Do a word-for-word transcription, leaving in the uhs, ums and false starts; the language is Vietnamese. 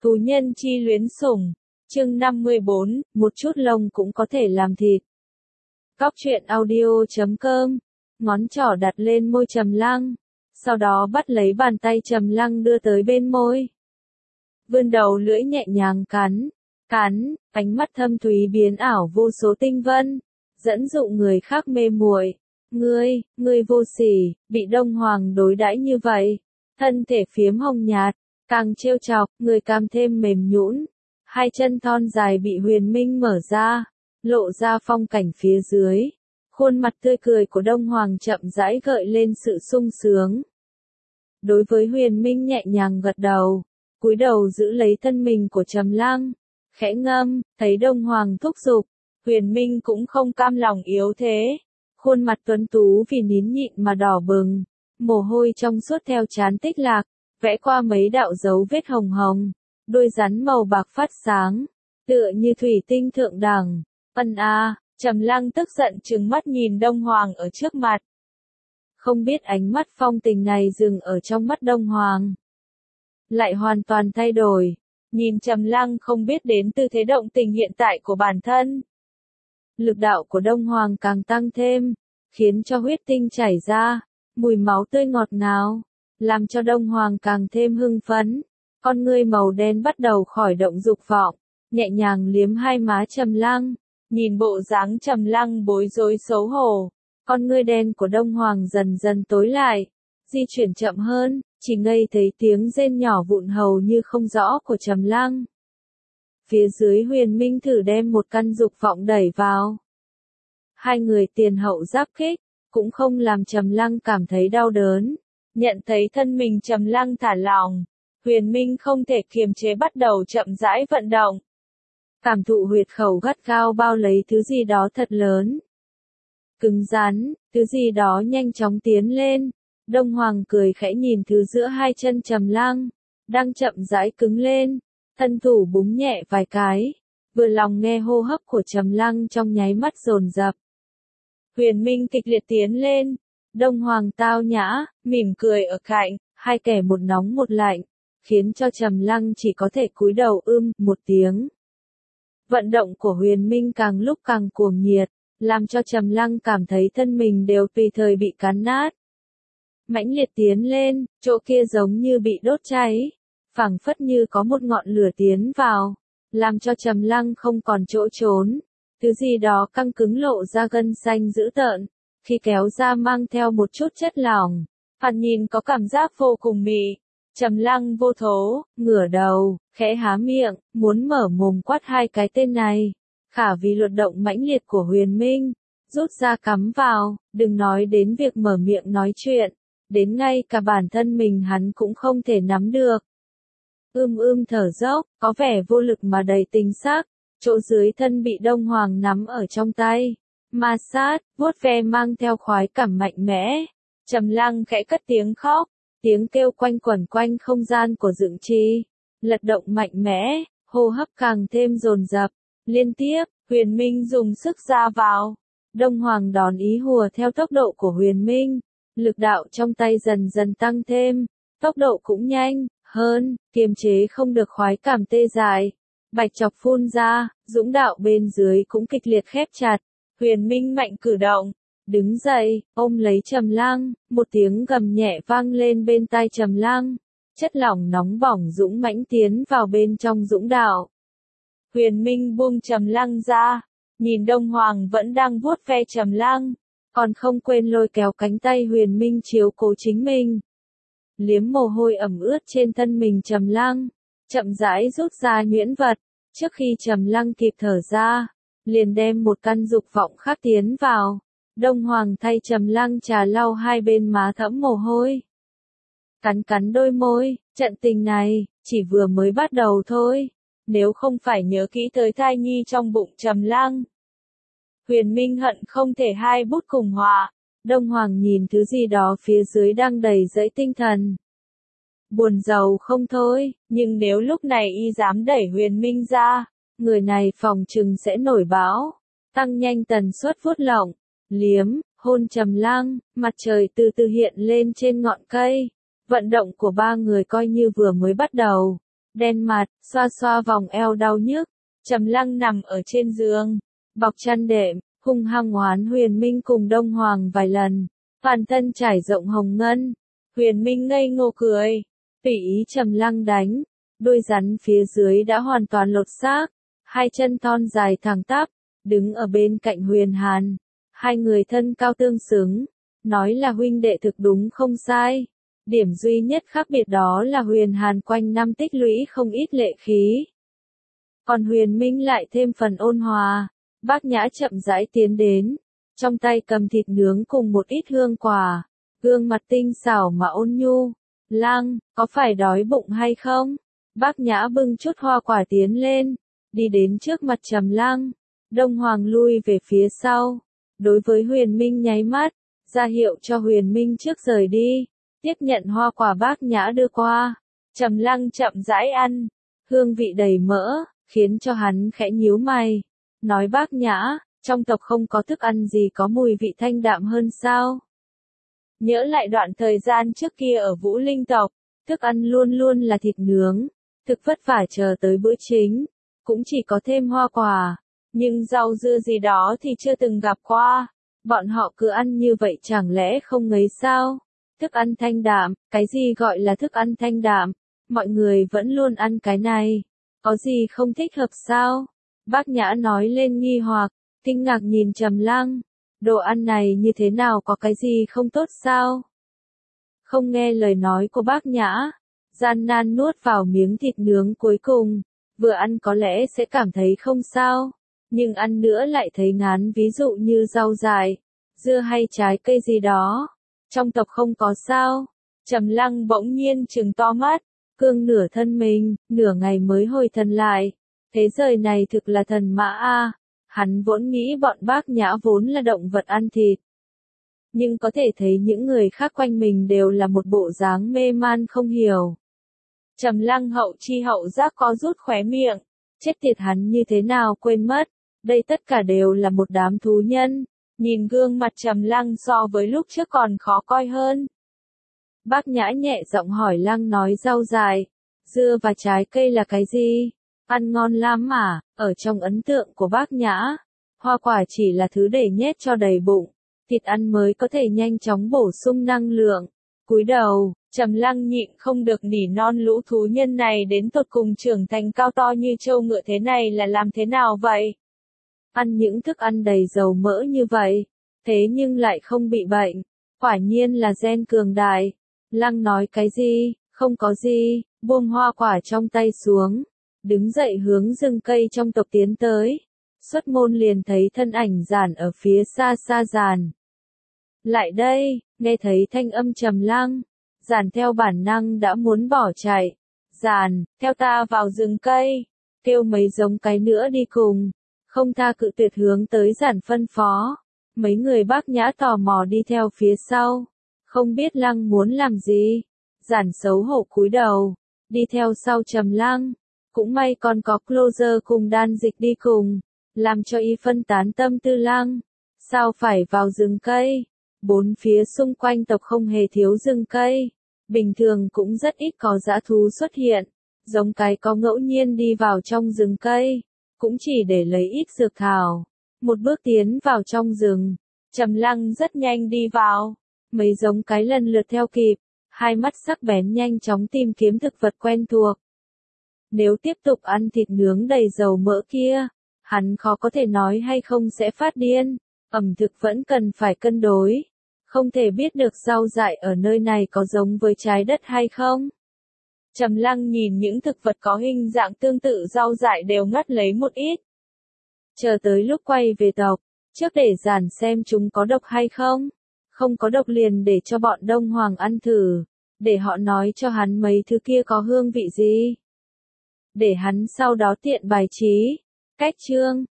Tú nhân chi luyến sủng. Chương năm mươi bốn, một chút lông cũng có thể làm thịt. Cóc truyện audio chấm com. Ngón trỏ đặt lên môi Trầm Lăng, sau đó bắt lấy bàn tay Trầm Lăng đưa tới bên môi. Vươn đầu lưỡi nhẹ nhàng cắn, cắn, ánh mắt thâm thúy biến ảo vô số tinh vân, dẫn dụ người khác mê muội. Ngươi, ngươi vô sỉ, bị Đông Hoàng đối đãi như vậy. Thân thể phiếm hồng nhạt, càng trêu chọc, người càng thêm mềm nhũn. Hai chân thon dài bị Huyền Minh mở ra, lộ ra phong cảnh phía dưới. Khuôn mặt tươi cười của Đông Hoàng chậm rãi gợi lên sự sung sướng. Đối với Huyền Minh nhẹ nhàng gật đầu, cúi đầu giữ lấy thân mình của Trầm Lăng, khẽ ngâm, thấy Đông Hoàng thúc giục, Huyền Minh cũng không cam lòng yếu thế. Khuôn mặt tuấn tú vì nín nhịn mà đỏ bừng, mồ hôi trong suốt theo trán tích lạc, vẽ qua mấy đạo dấu vết hồng hồng, đôi rắn màu bạc phát sáng, tựa như thủy tinh thượng đẳng. Ân a, Trầm Lăng tức giận trừng mắt nhìn Đông Hoàng ở trước mặt. Không biết ánh mắt phong tình này dừng ở trong mắt Đông Hoàng, lại hoàn toàn thay đổi, nhìn Trầm Lăng không biết đến tư thế động tình hiện tại của bản thân. Lực đạo của Đông Hoàng càng tăng thêm, khiến cho huyết tinh chảy ra, mùi máu tươi ngọt ngào, làm cho Đông Hoàng càng thêm hưng phấn. Con ngươi màu đen bắt đầu khởi động dục vọng, nhẹ nhàng liếm hai má Trầm Lăng, nhìn bộ dáng Trầm Lăng bối rối xấu hổ, con ngươi đen của Đông Hoàng dần dần tối lại, di chuyển chậm hơn, chỉ ngây thấy tiếng rên nhỏ vụn hầu như không rõ của Trầm Lăng. Phía dưới Huyền Minh thử đem một căn dục vọng đẩy vào. Hai người tiền hậu giáp kích, cũng không làm Trầm Lăng cảm thấy đau đớn. Nhận thấy thân mình Trầm Lăng thả lỏng, Huyền Minh không thể kiềm chế bắt đầu chậm rãi vận động. Cảm thụ huyệt khẩu gắt gao bao lấy thứ gì đó thật lớn, cứng rắn, thứ gì đó nhanh chóng tiến lên. Đông Hoàng cười khẽ nhìn thứ giữa hai chân Trầm Lăng, đang chậm rãi cứng lên, thân thủ búng nhẹ vài cái, vừa lòng nghe hô hấp của Trầm Lăng trong nháy mắt dồn dập. Huyền Minh kịch liệt tiến lên, Đông Hoàng tao nhã, mỉm cười ở cạnh, hai kẻ một nóng một lạnh, khiến cho Trầm Lăng chỉ có thể cúi đầu ưm một tiếng. Vận động của Huyền Minh càng lúc càng cuồng nhiệt, làm cho Trầm Lăng cảm thấy thân mình đều tùy thời bị cắn nát. Mãnh liệt tiến lên, chỗ kia giống như bị đốt cháy, phảng phất như có một ngọn lửa tiến vào, làm cho Trầm Lăng không còn chỗ trốn. Thứ gì đó căng cứng lộ ra gân xanh dữ tợn, khi kéo ra mang theo một chút chất lỏng, thoạt nhìn có cảm giác vô cùng mị. Trầm Lăng vô thố, ngửa đầu, khẽ há miệng, muốn mở mồm quát hai cái tên này. Khả vì luật động mãnh liệt của Huyền Minh, rút ra cắm vào, đừng nói đến việc mở miệng nói chuyện, đến ngay cả bản thân mình hắn cũng không thể nắm được. Ưm ưm thở dốc, có vẻ vô lực mà đầy tình sắc, chỗ dưới thân bị Đông Hoàng nắm ở trong tay, ma sát, vuốt ve mang theo khoái cảm mạnh mẽ. Trầm Lăng khẽ cất tiếng khóc, tiếng kêu quanh quẩn quanh không gian của dựng chi, lật động mạnh mẽ, hô hấp càng thêm dồn dập. Liên tiếp, Huyền Minh dùng sức ra vào, Đông Hoàng đón ý hùa theo tốc độ của Huyền Minh, lực đạo trong tay dần dần tăng thêm, tốc độ cũng nhanh hơn, kiềm chế không được khoái cảm tê dại. Bạch chọc phun ra, dũng đạo bên dưới cũng kịch liệt khép chặt. Huyền Minh mạnh cử động, đứng dậy, ôm lấy Trầm Lăng, một tiếng gầm nhẹ vang lên bên tai Trầm Lăng. Chất lỏng nóng bỏng dũng mãnh tiến vào bên trong dũng đạo. Huyền Minh buông Trầm Lăng ra, nhìn Đông Hoàng vẫn đang vuốt ve Trầm Lăng, còn không quên lôi kéo cánh tay Huyền Minh chiếu cố chính mình. Liếm mồ hôi ẩm ướt trên thân mình Trầm Lăng, chậm rãi rút ra nhuyễn vật, trước khi Trầm Lăng kịp thở ra, liền đem một căn dục vọng khác tiến vào. Đông Hoàng thay Trầm Lăng trà lau hai bên má thẫm mồ hôi, cắn cắn đôi môi, trận tình này chỉ vừa mới bắt đầu thôi, nếu không phải nhớ kỹ tới thai nhi trong bụng Trầm Lăng. Huyền Minh hận không thể hai bút cùng họa. Đông Hoàng nhìn thứ gì đó phía dưới đang đầy dẫy tinh thần, buồn rầu không thôi, nhưng nếu lúc này y dám đẩy Huyền Minh ra, người này phòng chừng sẽ nổi bão. Tăng nhanh tần suất vuốt lỏng, liếm, hôn Trầm Lăng, mặt trời từ từ hiện lên trên ngọn cây. Vận động của ba người coi như vừa mới bắt đầu, đen mặt, xoa xoa vòng eo đau nhức. Trầm Lăng nằm ở trên giường, bọc chăn đệm, hung hăng oán Huyền Minh cùng Đông Hoàng vài lần, toàn thân trải rộng hồng ngân. Huyền Minh ngây ngô cười, tùy ý Trầm Lăng đánh, đôi rắn phía dưới đã hoàn toàn lột xác, hai chân thon dài thẳng tắp, đứng ở bên cạnh Huyền Hàn, hai người thân cao tương xứng, nói là huynh đệ thực đúng không sai. Điểm duy nhất khác biệt đó là Huyền Hàn quanh năm tích lũy không ít lệ khí. Còn Huyền Minh lại thêm phần ôn hòa. Bác Nhã chậm rãi tiến đến, trong tay cầm thịt nướng cùng một ít hương quả, gương mặt tinh xảo mà ôn nhu. Lăng, có phải đói bụng hay không? Bác Nhã bưng chút hoa quả tiến lên, đi đến trước mặt Trầm Lăng. Đông Hoàng lui về phía sau, đối với Huyền Minh nháy mắt, ra hiệu cho Huyền Minh trước rời đi, tiếp nhận hoa quả Bác Nhã đưa qua. Trầm Lăng chậm rãi ăn, hương vị đầy mỡ, khiến cho hắn khẽ nhíu mày. Nói Bác Nhã, trong tộc không có thức ăn gì có mùi vị thanh đạm hơn sao? Nhớ lại đoạn thời gian trước kia ở Vũ Linh tộc, thức ăn luôn luôn là thịt nướng, thực vất vả chờ tới bữa chính, cũng chỉ có thêm hoa quả, nhưng rau dưa gì đó thì chưa từng gặp qua. Bọn họ cứ ăn như vậy chẳng lẽ không ngấy sao? Thức ăn thanh đạm, cái gì gọi là thức ăn thanh đạm? Mọi người vẫn luôn ăn cái này, có gì không thích hợp sao? Bác Nhã nói lên nghi hoặc, kinh ngạc nhìn Trầm Lăng, đồ ăn này như thế nào có cái gì không tốt sao? Không nghe lời nói của Bác Nhã, gian nan nuốt vào miếng thịt nướng cuối cùng, vừa ăn có lẽ sẽ cảm thấy không sao, nhưng ăn nữa lại thấy ngán, ví dụ như rau dại, dưa hay trái cây gì đó, trong tộc không có sao. Trầm Lăng bỗng nhiên trừng to mắt, cương nửa thân mình, nửa ngày mới hồi thần lại. Thế giới này thực là thần mã a, hắn vốn nghĩ bọn Bác Nhã vốn là động vật ăn thịt. Nhưng có thể thấy những người khác quanh mình đều là một bộ dáng mê man không hiểu. Trầm Lăng hậu chi hậu giác có rút khóe miệng, chết tiệt hắn như thế nào quên mất, đây tất cả đều là một đám thú nhân. Nhìn gương mặt Trầm Lăng so với lúc trước còn khó coi hơn. Bác Nhã nhẹ giọng hỏi Lăng nói rau dại, dưa và trái cây là cái gì? Ăn ngon lắm mà, ở trong ấn tượng của Bác Nhã, hoa quả chỉ là thứ để nhét cho đầy bụng, thịt ăn mới có thể nhanh chóng bổ sung năng lượng. Cúi đầu, Trầm Lăng nhịn không được nỉ non lũ thú nhân này đến tột cùng trưởng thành cao to như trâu ngựa thế này là làm thế nào vậy? Ăn những thức ăn đầy dầu mỡ như vậy, thế nhưng lại không bị bệnh, quả nhiên là gen cường đại. Lăng nói cái gì, không có gì, buông hoa quả trong tay xuống, đứng dậy hướng rừng cây trong tộc tiến tới. Xuất môn liền thấy thân ảnh Giản ở phía xa xa. Giản, lại đây, nghe thấy thanh âm Trầm Lăng, Giản theo bản năng đã muốn bỏ chạy. Giản, theo ta vào rừng cây, kêu mấy giống cái nữa đi cùng. Không tha cự tuyệt hướng tới Giản phân phó. Mấy người Bác Nhã tò mò đi theo phía sau, không biết Lăng muốn làm gì. Giản xấu hổ cúi đầu, đi theo sau Trầm Lăng. Cũng may còn có Closer cùng Đan Dịch đi cùng, làm cho y phân tán tâm tư Lăng. Sao phải vào rừng cây? Bốn phía xung quanh tộc không hề thiếu rừng cây, bình thường cũng rất ít có dã thú xuất hiện, giống cái có ngẫu nhiên đi vào trong rừng cây, cũng chỉ để lấy ít dược thảo. Một bước tiến vào trong rừng, Trầm Lăng rất nhanh đi vào, mấy giống cái lần lượt theo kịp, hai mắt sắc bén nhanh chóng tìm kiếm thực vật quen thuộc. Nếu tiếp tục ăn thịt nướng đầy dầu mỡ kia, hắn khó có thể nói hay không sẽ phát điên. Ẩm thực vẫn cần phải cân đối, không thể biết được rau dại ở nơi này có giống với trái đất hay không. Trầm Lăng nhìn những thực vật có hình dạng tương tự rau dại đều ngắt lấy một ít. Chờ tới lúc quay về tộc, trước để Giản xem chúng có độc hay không. Không có độc liền để cho bọn Đông Hoàng ăn thử, để họ nói cho hắn mấy thứ kia có hương vị gì. Để hắn sau đó tiện bài trí. Cách chương